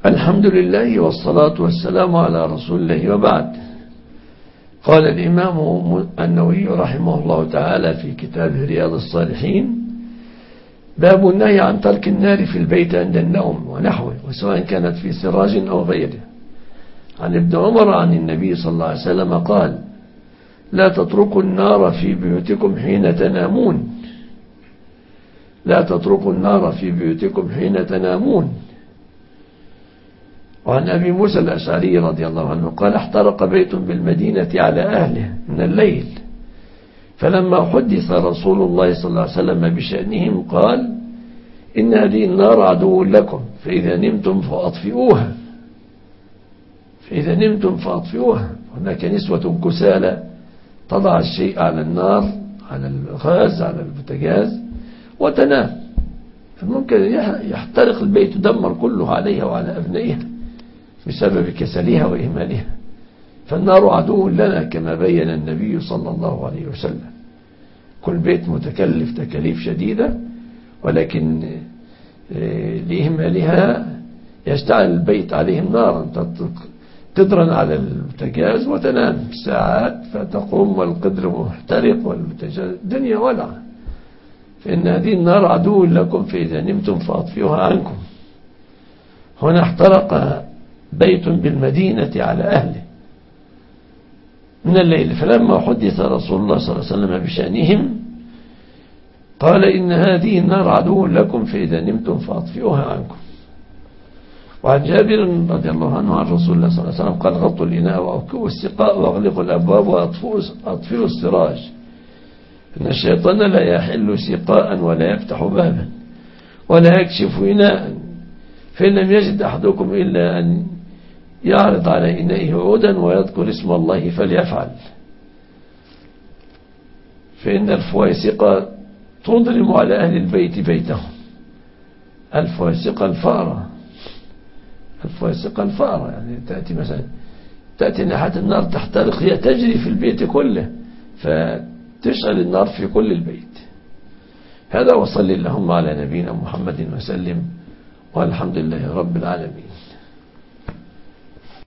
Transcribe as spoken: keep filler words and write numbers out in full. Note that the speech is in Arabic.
الحمد لله والصلاة والسلام على رسول الله وبعد. قال الإمام النووي رحمه الله تعالى في كتابه رياض الصالحين: باب النهي عن ترك النار في البيت عند النوم ونحوه، وسواء كانت في سراج أو غيره. عن ابن عمر عن النبي صلى الله عليه وسلم قال: لا تتركوا النار في بيوتكم حين تنامون لا تتركوا النار في بيوتكم حين تنامون وعن أبي موسى الأشعري رضي الله عنه قال: احترق بيت بالمدينة على أهله من الليل، فلما حدث رسول الله صلى الله عليه وسلم بشأنهم قال: إن هذه النار عدو لكم، فإذا نمتم فأطفئوها فإذا نمتم فأطفئوها هناك نسوة كسالى تضع الشيء على النار، على الغاز، على البوتاجاز، وتنام، فممكن يحترق البيت، دمر كله عليها وعلى أبنائها بسبب كسلها وإهمالها. فالنار عدو لنا كما بين النبي صلى الله عليه وسلم. كل بيت متكلف تكاليف شديدة، ولكن لإهمالها يشتعل البيت عليهم نارا تدرن على البوتاجاز وتنام ساعات، فتقوم والقدر محترق والبوتاجاز دنيا ولعة. فإن هذه النار عدو لكم، فإذا نمتم فأطفئوها عنكم. هنا احترق بيت بالمدينة على أهله من الليل، فلما حدث رسول الله صلى الله عليه وسلم بشأنهم قال: إن هذه النار عدو لكم، فإذا نمتم فأطفئوها عنكم. وعن جابر رضي الله عنه عن رسول الله صلى الله عليه وسلم قال: غطوا الإناء وأوكوا السقاء وأغلقوا الأبواب وأطفئوا السراج، إن الشيطان لا يحل سقاء ولا يفتح بابا ولا يكشف إناء، فإن لم يجد أحدكم إلا أن يعرض على إنائه عودا ويذكر اسم الله فليفعل، فإن الفواسق تضرم على أهل البيت بيتهم. الفواسق الفارة الفواسق الفارة يعني تأتي مثلا تأتي ناحية النار تحترق، هي تجري في البيت كله فتشعل النار في كل البيت. هذا، وصل اللهم على نبينا محمد وسلم، والحمد لله رب العالمين.